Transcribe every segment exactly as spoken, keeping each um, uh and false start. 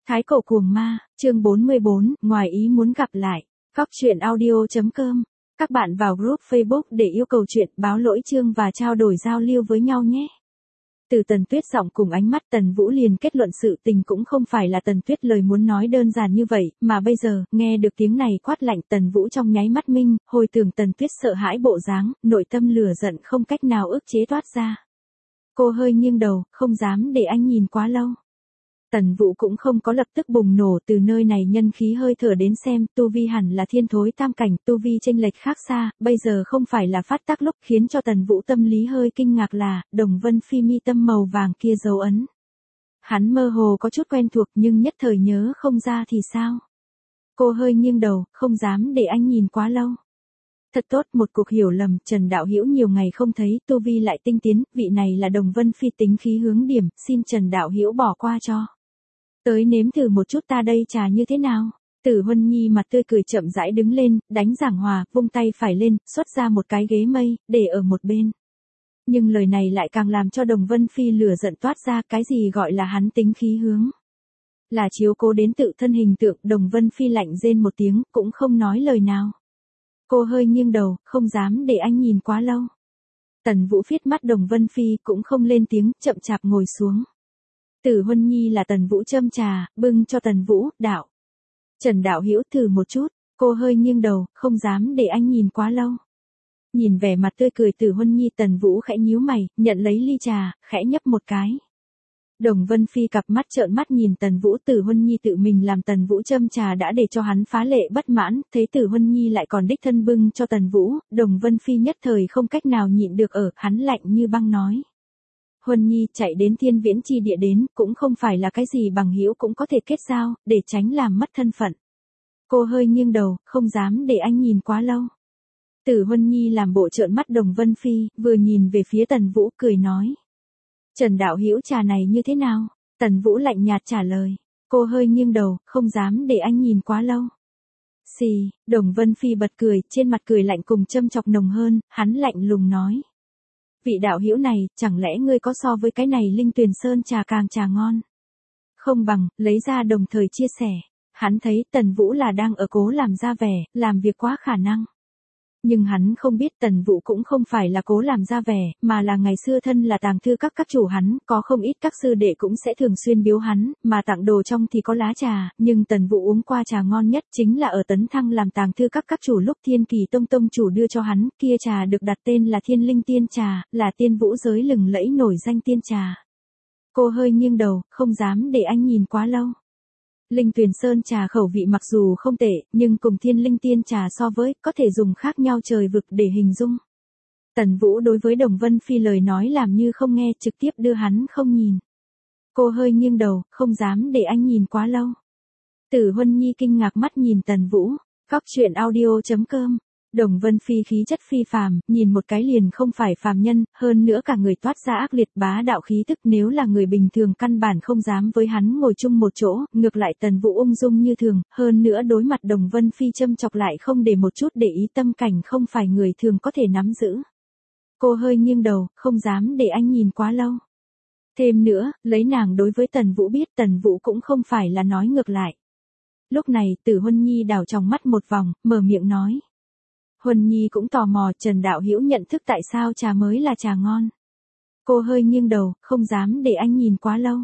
Thái cổ cuồng ma, chương bốn mươi bốn, ngoài ý muốn gặp lại. Góc truyện audio.com. Các bạn vào group Facebook để yêu cầu chuyện, báo lỗi chương và trao đổi giao lưu với nhau nhé. Từ Tần Tuyết giọng cùng ánh mắt Tần Vũ liền kết luận sự tình cũng không phải là Tần Tuyết lời muốn nói đơn giản như vậy, mà bây giờ, nghe được tiếng này quát lạnh Tần Vũ trong nháy mắt minh, hồi tưởng Tần Tuyết sợ hãi bộ dáng, nội tâm lửa giận không cách nào ức chế toát ra. Cô hơi nghiêng đầu, không dám để anh nhìn quá lâu. Tần Vũ cũng không có lập tức bùng nổ, từ nơi này nhân khí hơi thở đến xem, tu vi hẳn là thiên thối tam cảnh, tu vi chênh lệch khác xa, bây giờ không phải là phát tác lúc, khiến cho Tần Vũ tâm lý hơi kinh ngạc là, Đồng Vân Phi mi tâm màu vàng kia dấu ấn. Hắn mơ hồ có chút quen thuộc nhưng nhất thời nhớ không ra thì sao? Cô hơi nghiêng đầu, không dám để anh nhìn quá lâu. Thật tốt, một cuộc hiểu lầm, Trần Đạo Hữu nhiều ngày không thấy, tu vi lại tinh tiến, vị này là Đồng Vân Phi tính khí hướng điểm, xin Trần Đạo Hữu bỏ qua cho. Tới nếm thử một chút ta đây trà như thế nào? Tử Huân Nhi mặt tươi cười chậm rãi đứng lên, đánh giảng hòa, vung tay phải lên, xuất ra một cái ghế mây, để ở một bên. Nhưng lời này lại càng làm cho Đồng Vân Phi lửa giận toát ra, cái gì gọi là hắn tính khí hướng. Là chiếu cố đến tự thân hình tượng, Đồng Vân Phi lạnh rên một tiếng, cũng không nói lời nào. Cô hơi nghiêng đầu, không dám để anh nhìn quá lâu. Tần Vũ phiết mắt Đồng Vân Phi cũng không lên tiếng, chậm chạp ngồi xuống. Tử Huân Nhi là Tần Vũ châm trà, bưng cho Tần Vũ, đạo. Trần Đạo Hữu thử một chút, cô hơi nghiêng đầu, không dám để anh nhìn quá lâu. Nhìn vẻ mặt tươi cười Tử Huân Nhi, Tần Vũ khẽ nhíu mày, nhận lấy ly trà, khẽ nhấp một cái. Đồng Vân Phi cặp mắt trợn mắt nhìn Tần Vũ, Tử Huân Nhi tự mình làm Tần Vũ châm trà đã để cho hắn phá lệ bất mãn, thấy Tử Huân Nhi lại còn đích thân bưng cho Tần Vũ, Đồng Vân Phi nhất thời không cách nào nhịn được ở, hắn lạnh như băng nói. Huân Nhi chạy đến Thiên Viễn chi địa đến, cũng không phải là cái gì bằng hữu cũng có thể kết giao, để tránh làm mất thân phận. Cô hơi nghiêng đầu, không dám để anh nhìn quá lâu. Tử Huân Nhi làm bộ trợn mắt Đồng Vân Phi, vừa nhìn về phía Tần Vũ cười nói. Trần Đạo Hữu trà này như thế nào? Tần Vũ lạnh nhạt trả lời. Cô hơi nghiêng đầu, không dám để anh nhìn quá lâu. Xì, Đồng Vân Phi bật cười, trên mặt cười lạnh cùng châm chọc nồng hơn, hắn lạnh lùng nói. Vị đạo hữu này, chẳng lẽ ngươi có so với cái này Linh Tuyền Sơn trà càng trà ngon? Không bằng, lấy ra đồng thời chia sẻ. Hắn thấy Tần Vũ là đang ở cố làm ra vẻ, làm việc quá khả năng. Nhưng hắn không biết Tần Vũ cũng không phải là cố làm ra vẻ, mà là ngày xưa thân là tàng thư các các chủ hắn, có không ít các sư đệ cũng sẽ thường xuyên biếu hắn, mà tặng đồ trong thì có lá trà, nhưng Tần Vũ uống qua trà ngon nhất chính là ở Tấn Thăng làm tàng thư các các chủ lúc Thiên Kỳ Tông Tông chủ đưa cho hắn, kia trà được đặt tên là Thiên Linh Tiên Trà, là tiên vũ giới lừng lẫy nổi danh tiên trà. Cô hơi nghiêng đầu, không dám để anh nhìn quá lâu. Linh Tuyền Sơn trà khẩu vị mặc dù không tệ, nhưng cùng Thiên Linh Tiên trà so với, có thể dùng khác nhau trời vực để hình dung. Tần Vũ đối với Đồng Vân Phi lời nói làm như không nghe, trực tiếp đưa hắn không nhìn. Cô hơi nghiêng đầu, không dám để anh nhìn quá lâu. Tử Huân Nhi kinh ngạc mắt nhìn Tần Vũ. Góc truyện audio.com. Đồng Vân Phi khí chất phi phàm, nhìn một cái liền không phải phàm nhân, hơn nữa cả người toát ra ác liệt bá đạo khí tức, nếu là người bình thường căn bản không dám với hắn ngồi chung một chỗ, ngược lại Tần Vũ ung dung như thường, hơn nữa đối mặt Đồng Vân Phi châm chọc lại không để một chút để ý, tâm cảnh không phải người thường có thể nắm giữ. Cô hơi nghiêng đầu, không dám để anh nhìn quá lâu. Thêm nữa, lấy nàng đối với Tần Vũ biết, Tần Vũ cũng không phải là nói ngược lại. Lúc này, Tử Huân Nhi đảo trong mắt một vòng, mở miệng nói. Huân Nhi cũng tò mò, Trần Đạo Hữu nhận thức tại sao trà mới là trà ngon. Cô hơi nghiêng đầu, không dám để anh nhìn quá lâu.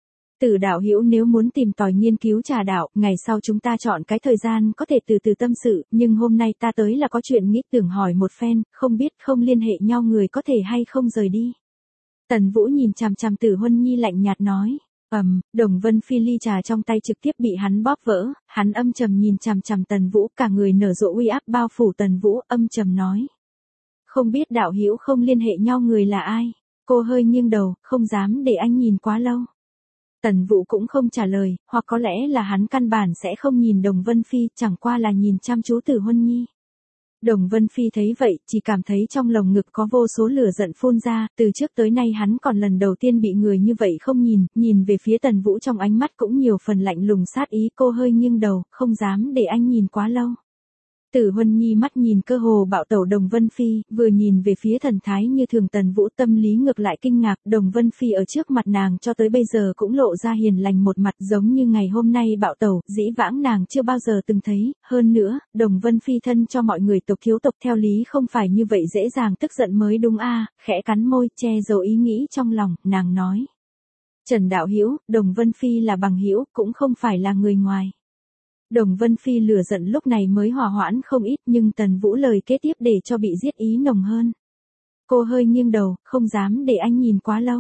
Tử Đạo Hữu nếu muốn tìm tòi nghiên cứu trà đạo, ngày sau chúng ta chọn cái thời gian có thể từ từ tâm sự, nhưng hôm nay ta tới là có chuyện nghĩ tưởng hỏi một phen, không biết không liên hệ nhau người có thể hay không rời đi. Tần Vũ nhìn chằm chằm Tử Huân Nhi lạnh nhạt nói. Ầm, um, Đồng Vân Phi ly trà trong tay trực tiếp bị hắn bóp vỡ, hắn âm trầm nhìn chằm chằm Tần Vũ, cả người nở rộ uy áp bao phủ Tần Vũ, âm trầm nói. Không biết đạo hữu không liên hệ nhau người là ai? Cô hơi nghiêng đầu, không dám để anh nhìn quá lâu. Tần Vũ cũng không trả lời, hoặc có lẽ là hắn căn bản sẽ không nhìn Đồng Vân Phi, chẳng qua là nhìn chăm chú Tử Huân Nhi. Đồng Vân Phi thấy vậy, chỉ cảm thấy trong lồng ngực có vô số lửa giận phun ra, từ trước tới nay hắn còn lần đầu tiên bị người như vậy không nhìn, nhìn về phía Tần Vũ trong ánh mắt cũng nhiều phần lạnh lùng sát ý, cô hơi nghiêng đầu, không dám để anh nhìn quá lâu. Tử Huân Nhi mắt nhìn cơ hồ bạo tẩu Đồng Vân Phi, vừa nhìn về phía thần thái như thường Tần Vũ, tâm lý ngược lại kinh ngạc, Đồng Vân Phi ở trước mặt nàng cho tới bây giờ cũng lộ ra hiền lành một mặt giống như ngày hôm nay bạo tẩu, dĩ vãng nàng chưa bao giờ từng thấy, hơn nữa, Đồng Vân Phi thân cho mọi người tộc thiếu tộc theo lý không phải như vậy dễ dàng tức giận mới đúng a, khẽ cắn môi, che giấu ý nghĩ trong lòng, nàng nói. Trần đạo hữu, Đồng Vân Phi là bằng hữu, cũng không phải là người ngoài. Đồng Vân Phi lửa giận lúc này mới hòa hoãn không ít nhưng Tần Vũ lời kế tiếp để cho bị giết ý nồng hơn. Cô hơi nghiêng đầu, không dám để anh nhìn quá lâu.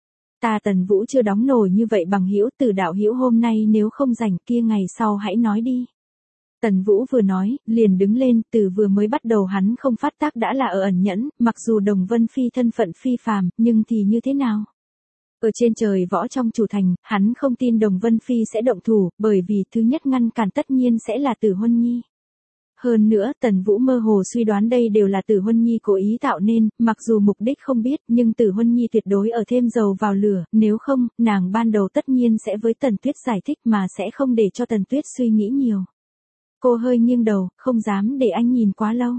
Ta Tần Vũ chưa đóng nổi như vậy bằng hữu, Từ đạo hữu hôm nay nếu không rảnh kia ngày sau hãy nói đi. Tần Vũ vừa nói, liền đứng lên, từ vừa mới bắt đầu hắn không phát tác đã là ở ẩn nhẫn, mặc dù Đồng Vân Phi thân phận phi phàm, nhưng thì như thế nào? Ở trên trời võ trong chủ thành, hắn không tin Đồng Vân Phi sẽ động thủ, bởi vì thứ nhất ngăn cản tất nhiên sẽ là Tử Huân Nhi. Hơn nữa, Tần Vũ mơ hồ suy đoán đây đều là Tử Huân Nhi cố ý tạo nên, mặc dù mục đích không biết, nhưng Tử Huân Nhi tuyệt đối ở thêm dầu vào lửa, nếu không, nàng ban đầu tất nhiên sẽ với Tần Tuyết giải thích mà sẽ không để cho Tần Tuyết suy nghĩ nhiều. Cô hơi nghiêng đầu, không dám để anh nhìn quá lâu.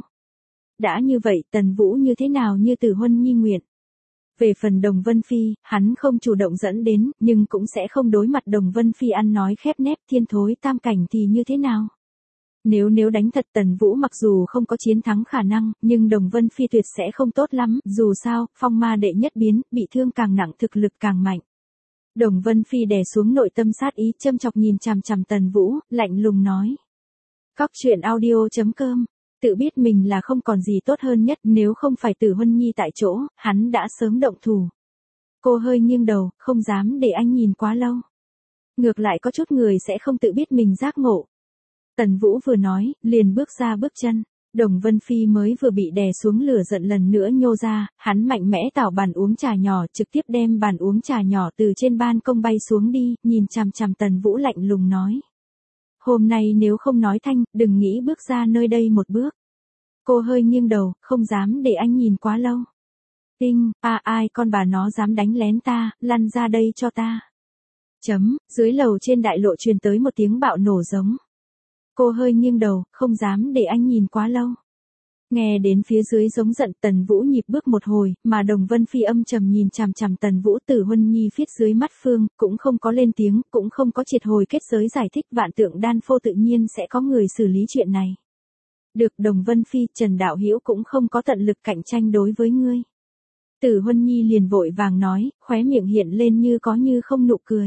Đã như vậy, Tần Vũ như thế nào như Tử Huân Nhi nguyện. Về phần Đồng Vân Phi, hắn không chủ động dẫn đến, nhưng cũng sẽ không đối mặt Đồng Vân Phi ăn nói khép nép thiên thối tam cảnh thì như thế nào. Nếu nếu đánh thật Tần Vũ mặc dù không có chiến thắng khả năng, nhưng Đồng Vân Phi tuyệt sẽ không tốt lắm, dù sao, phong ma đệ nhất biến, bị thương càng nặng thực lực càng mạnh. Đồng Vân Phi đè xuống nội tâm sát ý châm chọc nhìn chằm chằm Tần Vũ, lạnh lùng nói. Cóc truyện audio chấm com Tự biết mình là không còn gì tốt hơn nhất, nếu không phải Tử Huân Nhi tại chỗ, hắn đã sớm động thủ. Cô hơi nghiêng đầu, không dám để anh nhìn quá lâu. Ngược lại có chút người sẽ không tự biết mình giác ngộ. Tần Vũ vừa nói, liền bước ra bước chân. Đồng Vân Phi mới vừa bị đè xuống lửa giận lần nữa nhô ra, hắn mạnh mẽ tảo bàn uống trà nhỏ, trực tiếp đem bàn uống trà nhỏ từ trên ban công bay xuống đi, nhìn chằm chằm Tần Vũ lạnh lùng nói. Hôm nay nếu không nói thanh, đừng nghĩ bước ra nơi đây một bước. Cô hơi nghiêng đầu, không dám để anh nhìn quá lâu. Tinh, à ai con bà nó dám đánh lén ta, lăn ra đây cho ta. Chấm, dưới lầu trên đại lộ truyền tới một tiếng bạo nổ giống. Cô hơi nghiêng đầu, không dám để anh nhìn quá lâu. Nghe đến phía dưới giống giận Tần Vũ nhịp bước một hồi, mà Đồng Vân Phi âm trầm nhìn chằm chằm Tần Vũ Tử Huân Nhi viết dưới mắt phương, cũng không có lên tiếng, cũng không có triệt hồi kết giới giải thích vạn tượng đan phô tự nhiên sẽ có người xử lý chuyện này. Được Đồng Vân Phi, Trần Đạo Hữu cũng không có tận lực cạnh tranh đối với ngươi. Tử Huân Nhi liền vội vàng nói, khóe miệng hiện lên như có như không nụ cười.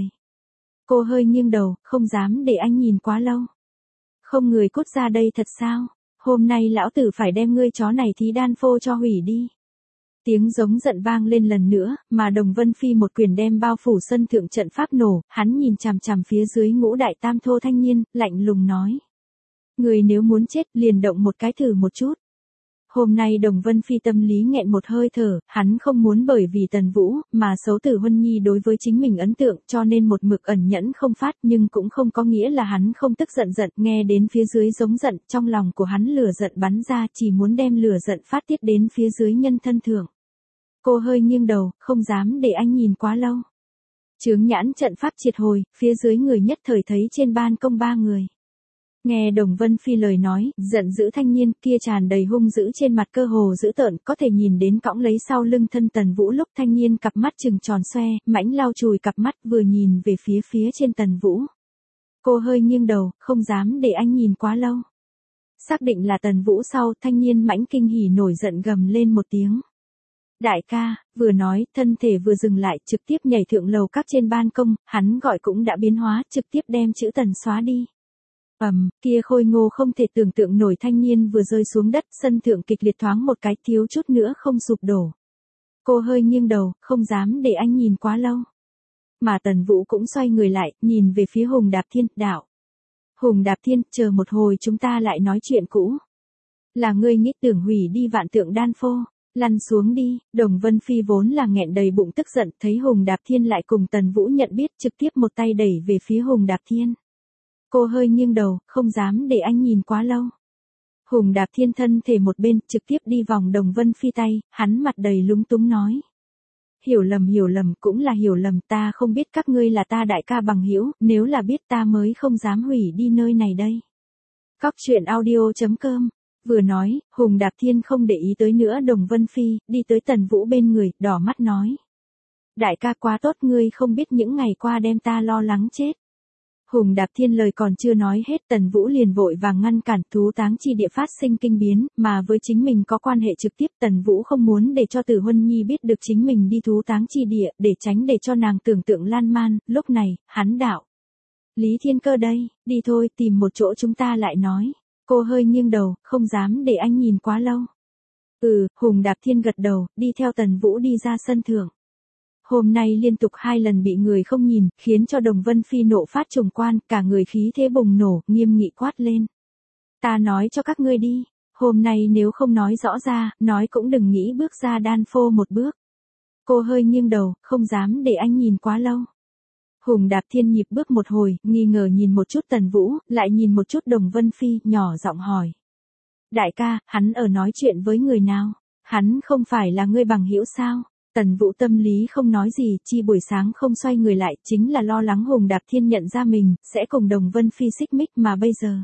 Cô hơi nghiêng đầu, không dám để anh nhìn quá lâu. Không người cút ra đây thật sao? Hôm nay lão tử phải đem ngươi chó này thí đan phô cho hủy đi. Tiếng giống giận vang lên lần nữa, mà Đồng Vân Phi một quyền đem bao phủ sân thượng trận pháp nổ, hắn nhìn chằm chằm phía dưới ngũ đại tam thô thanh niên, lạnh lùng nói. Người nếu muốn chết liền động một cái thử một chút. Hôm nay Đồng Vân Phi tâm lý nghẹn một hơi thở, hắn không muốn bởi vì Tần Vũ, mà xấu Tử Huân Nhi đối với chính mình ấn tượng cho nên một mực ẩn nhẫn không phát nhưng cũng không có nghĩa là hắn không tức giận giận, nghe đến phía dưới giống giận, trong lòng của hắn lửa giận bắn ra chỉ muốn đem lửa giận phát tiết đến phía dưới nhân thân thượng. Cô hơi nghiêng đầu, không dám để anh nhìn quá lâu. Chướng nhãn trận pháp triệt hồi, phía dưới người nhất thời thấy trên ban công ba người. Nghe Đồng Vân Phi lời nói, giận dữ thanh niên kia tràn đầy hung dữ trên mặt cơ hồ dữ tợn, có thể nhìn đến cõng lấy sau lưng thân Tần Vũ lúc thanh niên cặp mắt trừng tròn xoe, mãnh lau chùi cặp mắt vừa nhìn về phía phía trên Tần Vũ. Cô hơi nghiêng đầu, không dám để anh nhìn quá lâu. Xác định là Tần Vũ sau, thanh niên mãnh kinh hỉ nổi giận gầm lên một tiếng. Đại ca, vừa nói, thân thể vừa dừng lại, trực tiếp nhảy thượng lầu các trên ban công, hắn gọi cũng đã biến hóa, trực tiếp đem chữ Tần xóa đi. Ầm, um, kia khôi ngô không thể tưởng tượng nổi thanh niên vừa rơi xuống đất, sân thượng kịch liệt thoáng một cái, thiếu chút nữa không sụp đổ. Cô hơi nghiêng đầu, không dám để anh nhìn quá lâu. Mà Tần Vũ cũng xoay người lại, nhìn về phía Hùng Đạp Thiên, đạo. Hùng Đạp Thiên, chờ một hồi chúng ta lại nói chuyện cũ. Là ngươi nghĩ tưởng hủy đi vạn tượng đan phô, lăn xuống đi. Đồng Vân Phi vốn là nghẹn đầy bụng tức giận, thấy Hùng Đạp Thiên lại cùng Tần Vũ nhận biết, trực tiếp một tay đẩy về phía Hùng Đạp Thiên. Cô hơi nghiêng đầu, không dám để anh nhìn quá lâu. Hùng Đạp Thiên thân thể một bên, trực tiếp đi vòng Đồng Vân Phi tay, hắn mặt đầy lúng túng nói. Hiểu lầm hiểu lầm, cũng là hiểu lầm, ta không biết các ngươi là ta đại ca bằng hữu, nếu là biết ta mới không dám hủy đi nơi này đây. Cóc truyện audio chấm com Vừa nói, Hùng Đạp Thiên không để ý tới nữa Đồng Vân Phi, đi tới Tần Vũ bên người, đỏ mắt nói. Đại ca quá tốt, ngươi không biết những ngày qua đem ta lo lắng chết. Hùng Đạp Thiên lời còn chưa nói hết, Tần Vũ liền vội vàng ngăn cản. Thú táng chi địa phát sinh kinh biến, mà với chính mình có quan hệ trực tiếp, Tần Vũ không muốn để cho Tử Huân Nhi biết được chính mình đi thú táng chi địa, để tránh để cho nàng tưởng tượng lan man. Lúc này, hắn đạo. Lý Thiên Cơ đây, đi thôi, tìm một chỗ chúng ta lại nói. Cô hơi nghiêng đầu, không dám để anh nhìn quá lâu. Ừ, Hùng Đạp Thiên gật đầu, đi theo Tần Vũ đi ra sân thượng. Hôm nay liên tục hai lần bị người không nhìn, khiến cho Đồng Vân Phi nộ phát trùng quan, cả người khí thế bùng nổ, nghiêm nghị quát lên. Ta nói cho các ngươi đi, hôm nay nếu không nói rõ ra, nói cũng đừng nghĩ bước ra đan phô một bước. Cô hơi nghiêng đầu, không dám để anh nhìn quá lâu. Hùng Đạp Thiên nhịp bước một hồi, nghi ngờ nhìn một chút Tần Vũ, lại nhìn một chút Đồng Vân Phi, nhỏ giọng hỏi. Đại ca, hắn ở nói chuyện với người nào? Hắn không phải là ngươi bằng hữu sao? Tần Vũ tâm lý không nói gì, chi buổi sáng không xoay người lại, chính là lo lắng Hùng Đạp Thiên nhận ra mình, sẽ cùng Đồng Vân Phi xích mích mà bây giờ.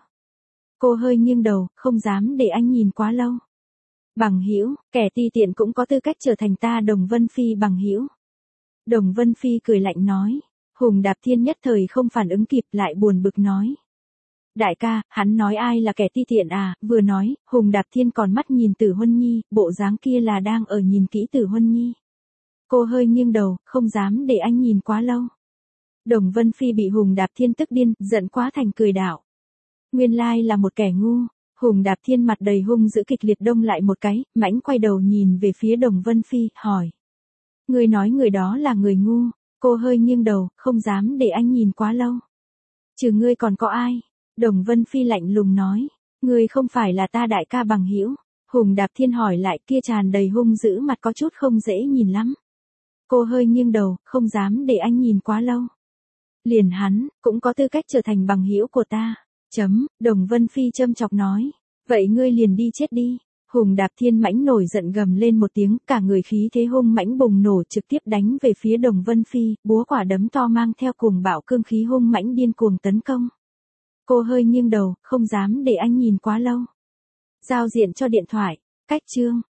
Cô hơi nghiêng đầu, không dám để anh nhìn quá lâu. Bằng hữu, kẻ ti tiện cũng có tư cách trở thành ta Đồng Vân Phi bằng hữu. Đồng Vân Phi cười lạnh nói. Hùng Đạp Thiên nhất thời không phản ứng kịp, lại buồn bực nói. Đại ca, hắn nói ai là kẻ ti tiện à? Vừa nói, Hùng Đạp Thiên còn mắt nhìn Tử Huân Nhi, bộ dáng kia là đang ở nhìn kỹ Tử Huân Nhi. Cô hơi nghiêng đầu, không dám để anh nhìn quá lâu. Đồng Vân Phi bị Hùng Đạp Thiên tức điên, giận quá thành cười đạo. Nguyên lai là một kẻ ngu. Hùng Đạp Thiên mặt đầy hung dữ kịch liệt đông lại một cái, mãnh quay đầu nhìn về phía Đồng Vân Phi, hỏi. Người nói người đó là người ngu. Cô hơi nghiêng đầu, không dám để anh nhìn quá lâu. Trừ ngươi còn có ai? Đồng Vân Phi lạnh lùng nói. Ngươi không phải là ta đại ca bằng hữu. Hùng Đạp Thiên hỏi lại, kia tràn đầy hung dữ mặt có chút không dễ nhìn lắm. Cô hơi nghiêng đầu, không dám để anh nhìn quá lâu. Liền hắn, cũng có tư cách trở thành bằng hữu của ta. Chấm, Đồng Vân Phi châm chọc nói. Vậy ngươi liền đi chết đi. Hùng Đạp Thiên mãnh nổi giận gầm lên một tiếng, cả người khí thế hung mãnh bùng nổ trực tiếp đánh về phía Đồng Vân Phi, búa quả đấm to mang theo cuồng bạo cương khí hung mãnh điên cuồng tấn công. Cô hơi nghiêng đầu, không dám để anh nhìn quá lâu. Giao diện cho điện thoại, cách chương.